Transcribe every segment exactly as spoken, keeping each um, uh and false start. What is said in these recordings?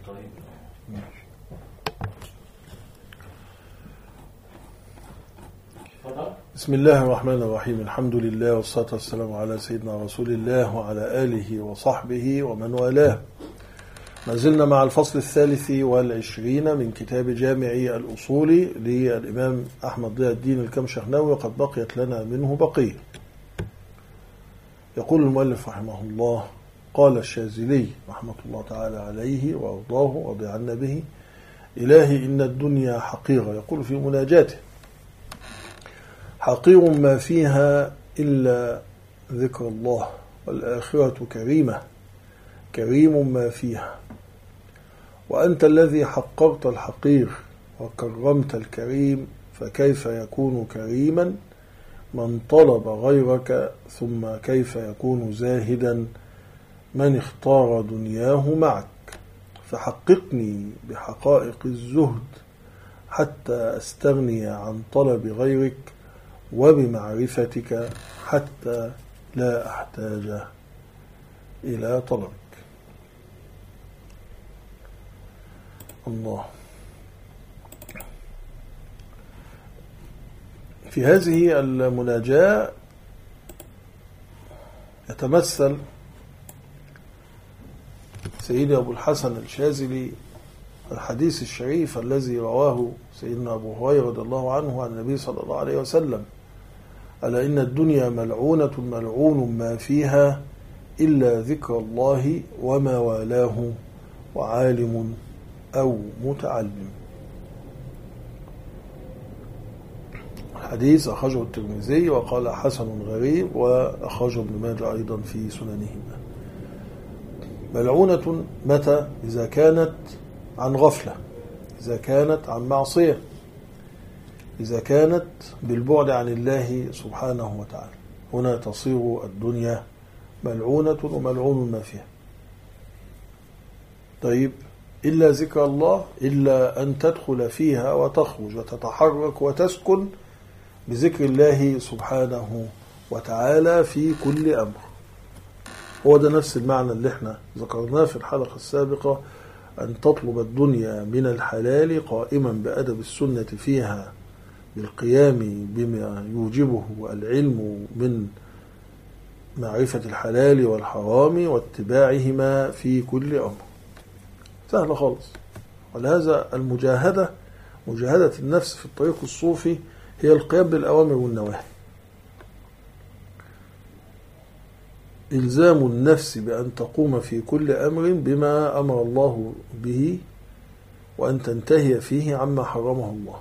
بسم الله الرحمن الرحيم. الحمد لله والصلاة والسلام على سيدنا رسول الله وعلى آله وصحبه ومن والاه. ما زلنا مع الفصل الثالث والعشرين من كتاب جامع الأصول للإمام أحمد ضياء الدين الكمشخناوي، وقد بقيت لنا منه بقية. يقول المؤلف رحمه الله: قال الشاذلي رحمة الله تعالى عليه وأرضاه ورضي عنا به: إلهي إن الدنيا حقيرة. يقول في مناجاته: حقير ما فيها إلا ذكر الله، والآخرة كريمة كريم ما فيها. وأنت الذي حقرت الحقير وكرمت الكريم، فكيف يكون كريما من طلب غيرك؟ ثم كيف يكون زاهدا من اختار دنياه معك؟ فحققني بحقائق الزهد حتى أستغني عن طلب غيرك، وبمعرفتك حتى لا أحتاج إلى طلبك. الله. في هذه المناجاة يتمثل سيدي أبو الحسن الشاذلي الحديث الشريف الذي رواه سيدنا أبو هريرة رضي الله عنه عن النبي صلى الله عليه وسلم: ألا إن الدنيا ملعونة ملعون ما فيها إلا ذكر الله وما والاه وعالم أو متعلم. الحديث أخرجه الترمذي وقال حسن غريب، وأخرجه ابن ماجه أيضا في سننهما. ملعونة متى؟ إذا كانت عن غفلة، إذا كانت عن معصية، إذا كانت بالبعد عن الله سبحانه وتعالى. هنا تصير الدنيا ملعونة وملعون ما فيها. طيب، إلا ذكر الله، إلا أن تدخل فيها وتخرج وتتحرك وتسكن بذكر الله سبحانه وتعالى في كل أمر. هو ده نفس المعنى اللي احنا ذكرناه في الحلقة السابقة: أن تطلب الدنيا من الحلال قائما بأدب السنة فيها، بالقيام بما يوجبه العلم من معرفة الحلال والحرام واتباعهما في كل أمر. سهل خالص. ولهذا المجاهدة، مجاهدة النفس في الطريق الصوفي، هي القيام بالأوامر والنواهي. إلزام النفس بأن تقوم في كل أمر بما أمر الله به، وأن تنتهي فيه عما حرمه الله.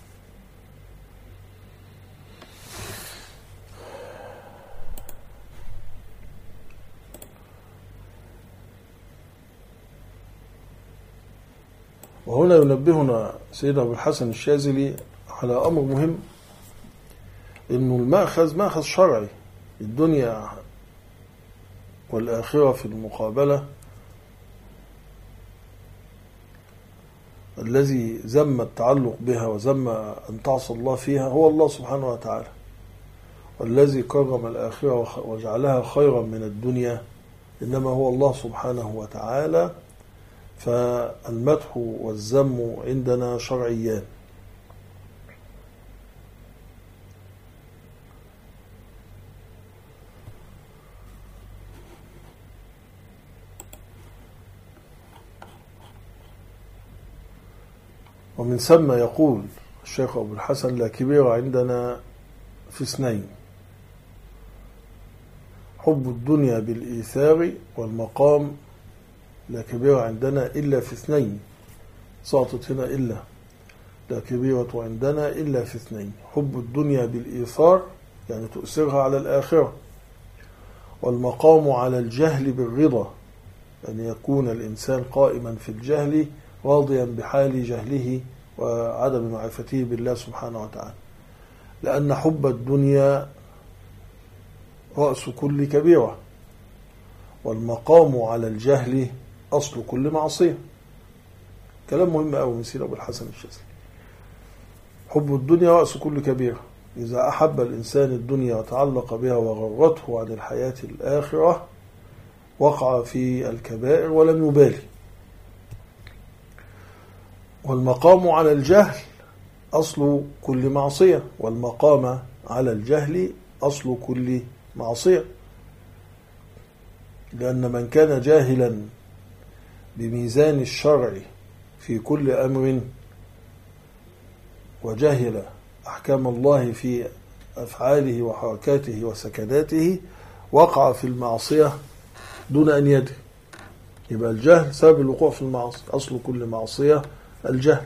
وهنا ينبهنا سيدنا أبو الحسن الشاذلي على أمر مهم، إنه المأخذ مأخذ شرعي. الدنيا والآخرة في المقابلة، الذي ذم التعلق بها وذم أن تعصى الله فيها هو الله سبحانه وتعالى، والذي كرم الآخرة وجعلها خيرا من الدنيا إنما هو الله سبحانه وتعالى. فالمدح والذم عندنا شرعيان. ومن ثم يقول الشيخ أبو الحسن: لا كبير عندنا في اثنين: حب الدنيا بالإيثار والمقام. لا كبيرة عندنا إلا في اثنين. سقطت هنا إلا. لا كبيرة عندنا إلا في اثنين: حب الدنيا بالإيثار، يعني تؤثرها على الآخرة، والمقام على الجهل بالرضا، أن يعني يكون الإنسان قائما في الجهل راضيا بحال جهله وعدم معرفته بالله سبحانه وتعالى. لأن حب الدنيا رأس كل كبيرة، والمقام على الجهل أصل كل معصية. كلام مهم أوي من سيدنا أبو الحسن الشاذلي. حب الدنيا رأس كل كبيرة. إذا أحب الإنسان الدنيا وتعلق بها وغرته عن الحياة الآخرة وقع في الكبائر ولم يبالي. والمقام على الجهل أصل كل معصية، والمقام على الجهل أصل كل معصية، لأن من كان جاهلا بميزان الشرع في كل أمر وجهل أحكام الله في أفعاله وحركاته وسكناته وقع في المعصية دون أن يدري. يبقى الجهل سبب الوقوع في المعصية، أصل كل معصية الجهل.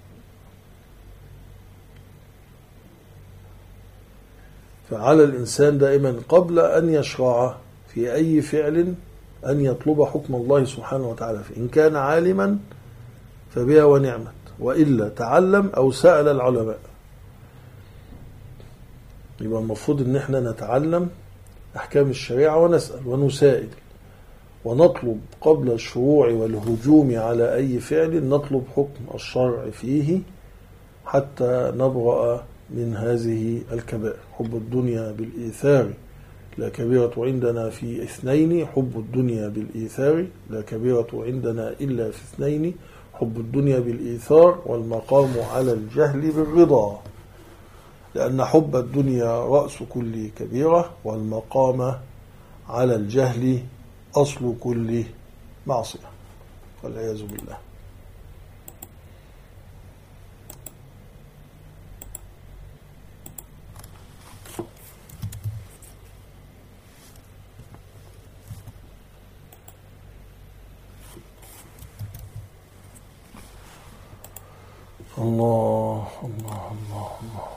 فعلى الإنسان دائما قبل أن يشرع في أي فعل أن يطلب حكم الله سبحانه وتعالى فيه، إن كان عالما فبها ونعمت، وإلا تعلم أو سأل العلماء. يبقى المفروض أن احنا نتعلم أحكام الشريعة ونسأل ونسائل ونطلب قبل الشروع والهجوم على أي فعل، نطلب حكم الشرع فيه حتى نبرأ من هذه الكبائر. حب الدنيا بالإيثار لا كبيرة عندنا في اثنين، حب الدنيا بالإيثار لا كبيرة عندنا إلا في اثنين، حب الدنيا بالإيثار والمقام على الجهل بالرضا، لأن حب الدنيا رأس كل كبيرة، والمقام على الجهل أصل كل معصية، والعياذ بالله. الله الله الله الله.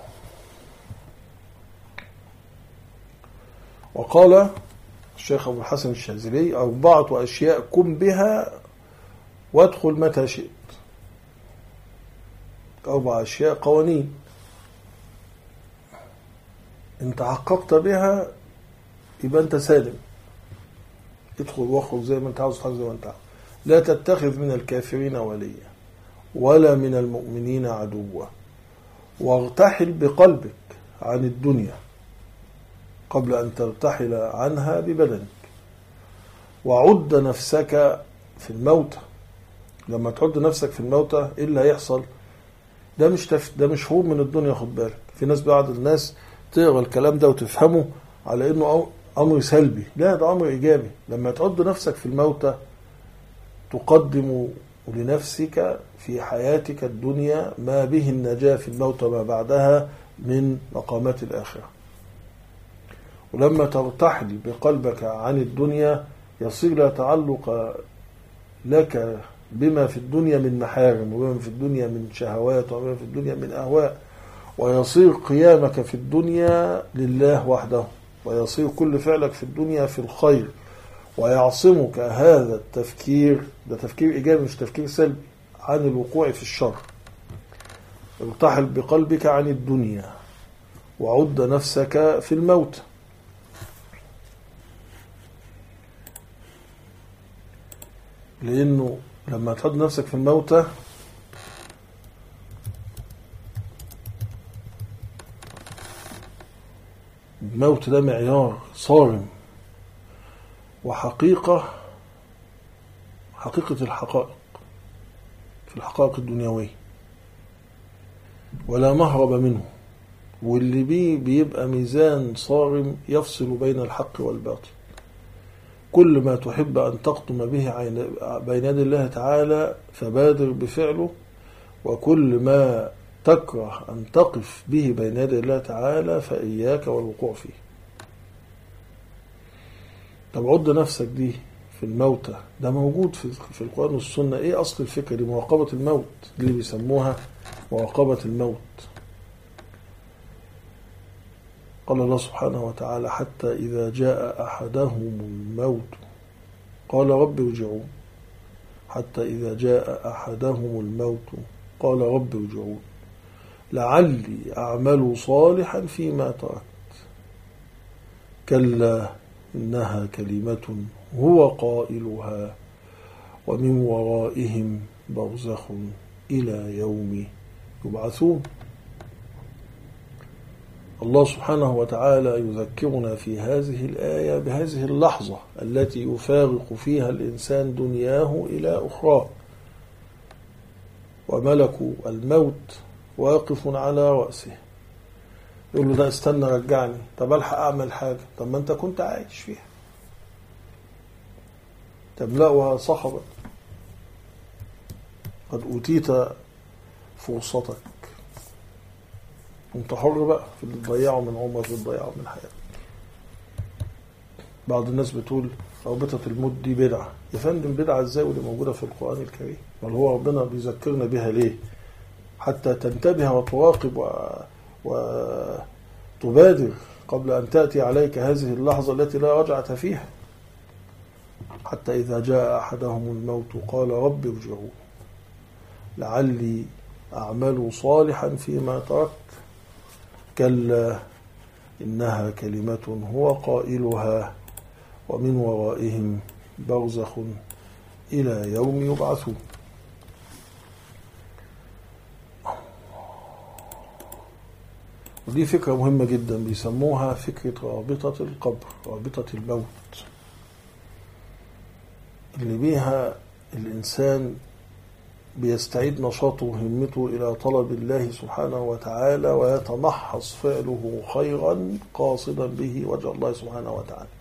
وقال الشيخ أبو الحسن الشاذلي: أربعة أشياء قم بها وادخل متى شئت. أربع أشياء قوانين، إن تحققت بها يبقى أنت سالم، ادخل واخرج زي ما أنت عاوز، حاجة زي ما أنت عاوز. لا تتخذ من الكافرين وليا ولا من المؤمنين عدوا، وارتحل بقلبك عن الدنيا قبل أن ترتحل عنها ببدنك، وعد نفسك في الموت. لما تعد نفسك في الموت إيه اللي هيحصل؟ ده مش تف... ده مش هروب من الدنيا. خد بالك، في ناس بعض الناس تقرأ الكلام ده وتفهمه على إنه أمر سلبي. لا، ده أمر إيجابي. لما تعد نفسك في الموت تقدم لنفسك في حياتك الدنيا ما به النجاة في الموت وما بعدها من مقامات الآخرة. ولما ترتحل بقلبك عن الدنيا يصير لا تعلق لك بما في الدنيا من محارم، وبما في الدنيا من شهوات، وبما في الدنيا من أهواء، ويصير قيامك في الدنيا لله وحده، ويصير كل فعلك في الدنيا في الخير، ويعصمك هذا التفكير، ده تفكير إيجابي مش تفكير سلبي، عن الوقوع في الشر. ارتحل بقلبك عن الدنيا وعد نفسك في الموت. لأنه لما تعد نفسك في الموت الموت ده معيار صارم وحقيقة، حقيقة الحقائق في الحقائق الدنيوية، ولا مهرب منه. واللي بيه بيبقى ميزان صارم يفصل بين الحق والباطل. كل ما تحب أن تقطم به بين يدي الله تعالى فبادر بفعله، وكل ما تكره أن تقف به بين يدي الله تعالى فإياك والوقوع فيه. طب عد نفسك دي في الموتى، ده موجود في في القرآن والسنة. إيه أصل الفكرة دي؟ مراقبة الموت، اللي بيسموها مراقبة الموت. قال الله سبحانه وتعالى: حتى إذا جاء أحدهم الموت قال رب ارجعون. حتى إذا جاء أحدهم الموت قال رب ارجعون لعلي أعمل صالحا فيما تركت كلا إنها كلمة هو قائلها ومن ورائهم برزخ إلى يوم يبعثون. الله سبحانه وتعالى يذكرنا في هذه الآية بهذه اللحظة التي يفارق فيها الإنسان دنياه إلى أخرى، وملك الموت واقف على رأسه، يقول له ده استنى رجعني، طب الحق اعمل حاجة، طب ما انت كنت عايش فيها، تملأها صخبا قد أوتيت فرصتك، انت حر بقى في اللي تضيعه من عمرك وتضيعه من حياتك. بعض الناس بتقول رابطة الموت دي بدعة. يا فندم بدعة ازاي ودي موجودة في القرآن الكريم؟ بل هو ربنا بيذكرنا بها ليه؟ حتى تنتبه وتراقب و... وتبادر قبل أن تأتي عليك هذه اللحظة التي لا رجعة فيها. حتى إذا جاء أحدهم الموت قال رب ارجعون لعلي أعمل صالحا فيما تركت كلا إنها كلمة هو قائلها ومن ورائهم برزخ إلى يوم يبعثون. ودي فكرة مهمة جدا بيسموها فكرة رابطة القبر، رابطة الموت، اللي بيها الإنسان بيستعيد نشاطه وهمته إلى طلب الله سبحانه وتعالى ويتمحص فعله خيرا قاصدا به وجه الله سبحانه وتعالى.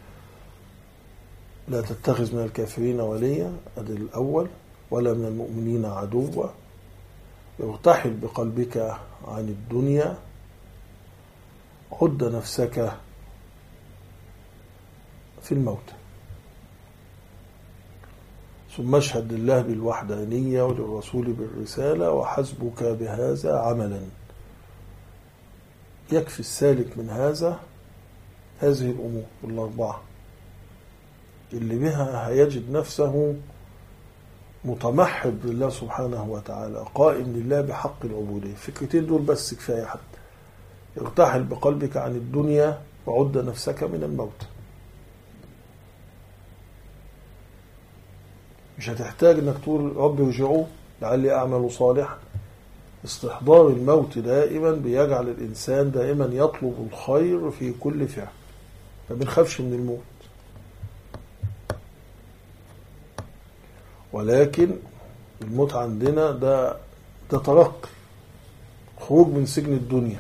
لا تتخذ من الكافرين وليا، أدي الأول، ولا من المؤمنين عدوا، ارتحل بقلبك عن الدنيا، عد نفسك في الموت، ثم اشهد لله بالوحدانية وللرسول بالرسالة وحسبك بهذا عملا. يكفي السالك من هذا هذه الأمور الأربعة اللي بها هيجد نفسه متمحض لله سبحانه وتعالى، قائم لله بحق العبودية. فكرتين دول بس كفاية. حتى ارتحل بقلبك عن الدنيا وعد نفسك من الموت. مش هتحتاج انك تقول رب ارجعوا لعلي اعمل صالحا. استحضار الموت دائما بيجعل الانسان دائما يطلب الخير في كل فعل، ما بنخافش من الموت. ولكن الموت عندنا ده ده ترقي، خروج من سجن الدنيا،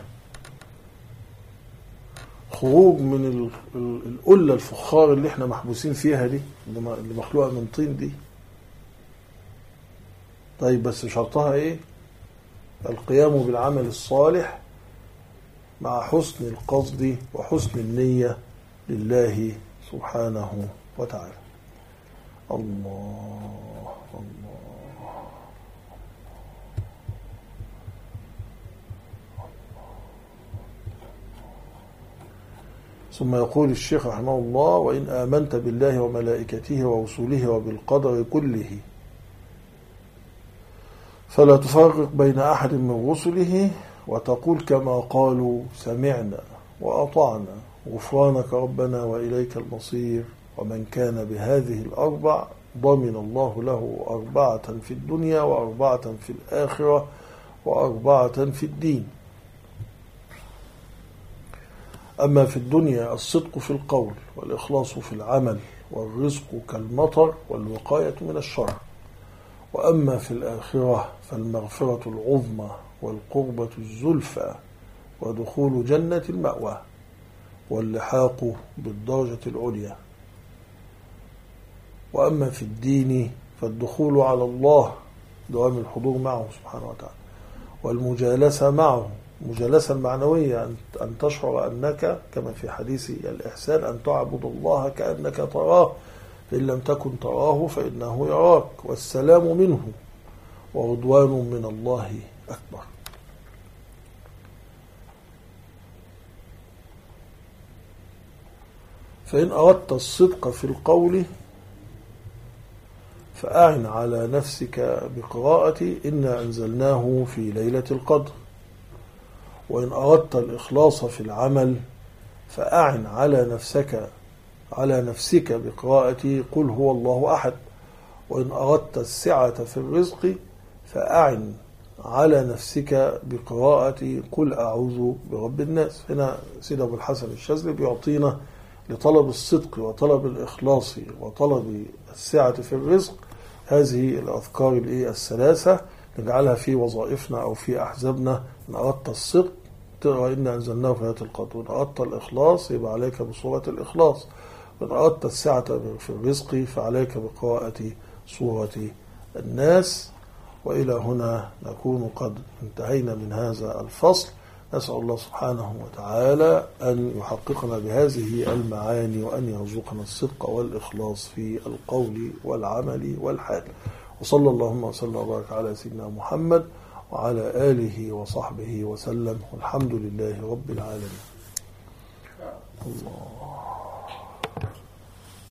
خروج من القلة الفخار اللي احنا محبوسين فيها دي، اللي مخلوقة من طين دي. طيب بس شرطها ايه؟ القيام بالعمل الصالح مع حسن القصد وحسن النية لله سبحانه وتعالى. الله الله. ثم يقول الشيخ رحمه الله: وإن آمنت بالله وملائكته ورسله وبالقدر كله فلا تفرق بين أحد من رسله وتقول كما قالوا سمعنا وأطعنا غفرانك ربنا وإليك المصير، ومن كان بهذه الأربع ضمن الله له أربعة في الدنيا وأربعة في الآخرة وأربعة في الدين. أما في الدنيا الصدق في القول والإخلاص في العمل والرزق كالمطر والوقاية من الشر. وأما في الآخرة فالمغفرة العظمى والقربة الزلفى ودخول جنة المأوى واللحاق بالدرجة العليا. وأما في الدين فالدخول على الله، دوام الحضور معه سبحانه وتعالى، والمجالسة معه، مجالسة المعنوية، أن تشعر أنك كما في حديث الإحسان أن تعبد الله كأنك تراه، فإن لم تكن تراه فإنه يراك، والسلام منه ورضوان من الله أكبر. فإن أردت الصدق في القول فأعن على نفسك بقراءة إنا أنزلناه في ليلة القدر. وإن أردت الإخلاص في العمل فأعن على نفسك على نفسك بقراءة قل هو الله أحد. وإن أردت السعة في الرزق فأعن على نفسك بقراءة قل أعوذ برب الناس. هنا سيد أبو الحسن الشاذلي بيعطينا لطلب الصدق وطلب الإخلاص وطلب السعة في الرزق هذه الأذكار الثلاثة نجعلها في وظائفنا أو في أحزابنا. إن أردت الصدق وإنا أنزلناه في ليلة القدر، وإن أردت الإخلاص يبقى عليك بصورة الإخلاص، وإن أردت السعة في الرزق فعليك بقراءة سورة الناس. وإلى هنا نكون قد انتهينا من هذا الفصل. نسأل الله سبحانه وتعالى أن يحققنا بهذه المعاني وأن يرزقنا الصدق والإخلاص في القول والعمل والحال. وصلى اللهم وسلم وبارك على سيدنا محمد وعلى آله وصحبه وسلم، والحمد لله رب العالمين. الله